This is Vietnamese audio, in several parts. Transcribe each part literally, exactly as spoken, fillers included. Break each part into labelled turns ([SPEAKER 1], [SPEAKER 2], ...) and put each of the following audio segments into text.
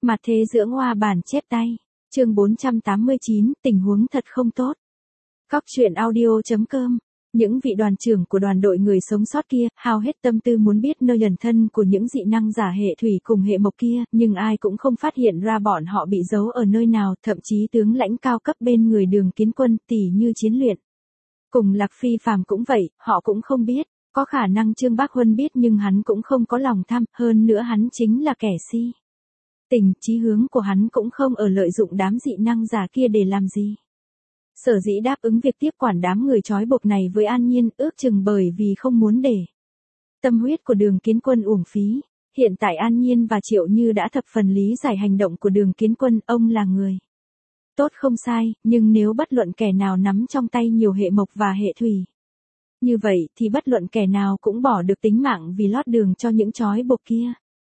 [SPEAKER 1] Mặt thế dưỡng hoa bản chép tay. Chương bốn trăm tám mươi chín, tình huống thật không tốt. Cóc truyện audio chấm com. Những vị đoàn trưởng của đoàn đội người sống sót kia, hao hết tâm tư muốn biết nơi ẩn thân của những dị năng giả hệ thủy cùng hệ mộc kia, nhưng ai cũng không phát hiện ra bọn họ bị giấu ở nơi nào, thậm chí tướng lãnh cao cấp bên người Đường Kiến Quân, tỉ như Chiến Luyện. Cùng Lạc Phi Phàm cũng vậy, họ cũng không biết, có khả năng Trương Bác Huân biết nhưng hắn cũng không có lòng tham, hơn nữa hắn chính là kẻ si. Tình, chí hướng của hắn cũng không ở lợi dụng đám dị năng giả kia để làm gì. Sở dĩ đáp ứng việc tiếp quản đám người trói buộc này với An Nhiên, ước chừng bởi vì không muốn để tâm huyết của Đường Kiến Quân uổng phí. Hiện tại An Nhiên và Triệu Như đã thập phần lý giải hành động của Đường Kiến Quân, ông là người tốt không sai, nhưng nếu bất luận kẻ nào nắm trong tay nhiều hệ mộc và hệ thủy, như vậy thì bất luận kẻ nào cũng bỏ được tính mạng vì lót đường cho những trói buộc kia.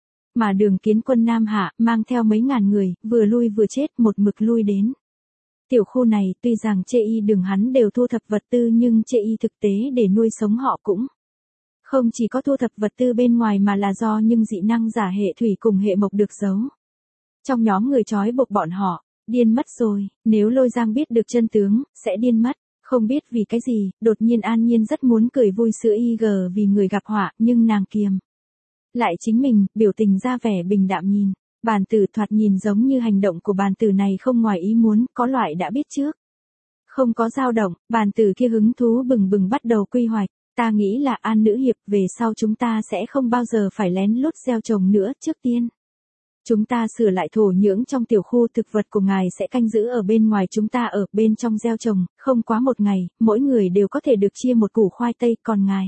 [SPEAKER 1] Mà Đường Kiến Quân Nam Hạ, mang theo mấy ngàn người, vừa lui vừa chết, một mực lui đến tiểu khu này. Tuy rằng chê y đường hắn đều thu thập vật tư nhưng chê y thực tế để nuôi sống họ cũng không chỉ có thu thập vật tư bên ngoài mà là do những dị năng giả hệ thủy cùng hệ mộc được giấu trong nhóm người trói buộc bọn họ. Điên mất rồi, nếu Lôi Giang biết được chân tướng, sẽ điên mất. Không biết vì cái gì, đột nhiên An Nhiên rất muốn cười vui sữa y gờ vì người gặp họa, nhưng nàng kiềm lại chính mình, biểu tình ra vẻ bình đạm nhìn. Bàn tử thoạt nhìn giống như hành động của bàn tử này không ngoài ý muốn, có loại đã biết trước. Không có dao động, bàn tử kia hứng thú bừng bừng bắt đầu quy hoạch. Ta nghĩ là An nữ hiệp, về sau chúng ta sẽ không bao giờ phải lén lút gieo trồng nữa. Trước tiên, chúng ta sửa lại thổ nhưỡng trong tiểu khu, thực vật của ngài sẽ canh giữ ở bên ngoài, chúng ta ở bên trong gieo trồng. Không quá một ngày, mỗi người đều có thể được chia một củ khoai tây, còn ngài,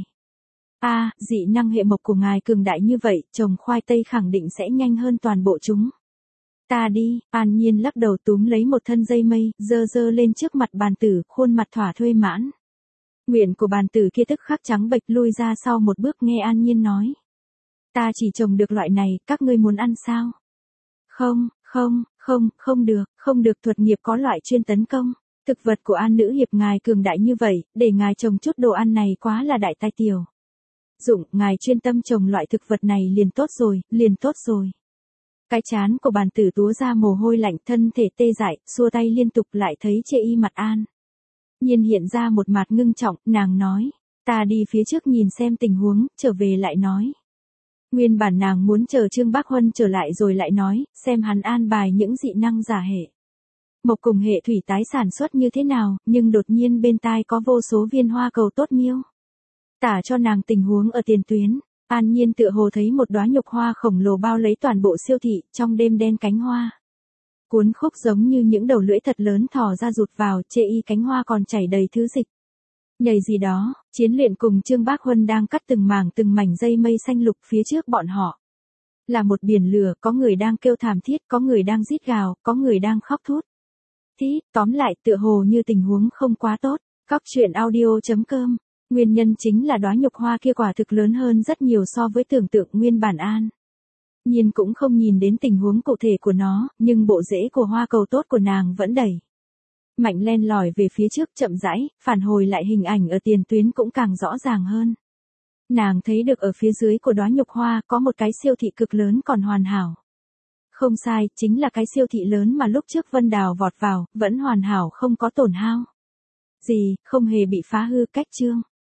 [SPEAKER 1] a à, dị năng hệ mộc của ngài cường đại như vậy, trồng khoai tây khẳng định sẽ nhanh hơn toàn bộ chúng ta đi. An Nhiên lắc đầu túm lấy một thân dây mây, dơ dơ lên trước mặt bàn tử, khuôn mặt thỏa thuê mãn. Nguyện của bàn tử kia tức khắc trắng bệch, lui ra sau một bước, nghe An Nhiên nói. Ta chỉ trồng được loại này, các ngươi muốn ăn sao? Không, không, không, không được, không được, thuật nghiệp có loại chuyên tấn công thực vật của An nữ hiệp ngài cường đại như vậy, để ngài trồng chút đồ ăn này quá là đại tai tiểu dụng, ngài chuyên tâm trồng loại thực vật này liền tốt rồi, liền tốt rồi. Cái trán của bàn tử túa ra mồ hôi lạnh, thân thể tê dại, xua tay liên tục, lại thấy chê y mặt An Nhiên hiện ra một mặt ngưng trọng, nàng nói, ta đi phía trước nhìn xem tình huống, trở về lại nói. Nguyên bản nàng muốn chờ Trương Bác Huân trở lại rồi lại nói, xem hắn an bài những dị năng giả hệ mộc cùng hệ thủy tái sản xuất như thế nào, nhưng đột nhiên bên tai có vô số viên hoa cầu tốt miêu tả cho nàng tình huống ở tiền tuyến. An Nhiên tựa hồ thấy một đóa nhục hoa khổng lồ bao lấy toàn bộ siêu thị, trong đêm đen cánh hoa cuốn khúc giống như những đầu lưỡi thật lớn thò ra rụt vào, chê y cánh hoa còn chảy đầy thứ dịch nhầy gì đó. Chiến Luyện cùng Trương Bác Huân đang cắt từng mảng từng mảnh dây mây xanh lục, phía trước bọn họ là một biển lửa, có người đang kêu thảm thiết, có người đang rít gào, có người đang khóc thút thít. Tóm lại tựa hồ như tình huống không quá tốt. Cóc truyện audio chấm com. Nguyên nhân chính là đóa nhục hoa kia quả thực lớn hơn rất nhiều so với tưởng tượng nguyên bản. An Nhiên cũng không nhìn đến tình huống cụ thể của nó, nhưng bộ rễ của hoa cầu tốt của nàng vẫn đẩy mạnh len lỏi về phía trước, chậm rãi, phản hồi lại hình ảnh ở tiền tuyến cũng càng rõ ràng hơn. Nàng thấy được ở phía dưới của đóa nhục hoa có một cái siêu thị cực lớn còn hoàn hảo. Không sai, chính là cái siêu thị lớn mà lúc trước Vân Đào vọt vào, vẫn hoàn hảo không có tổn hao gì, không hề bị phá hư. Cách chương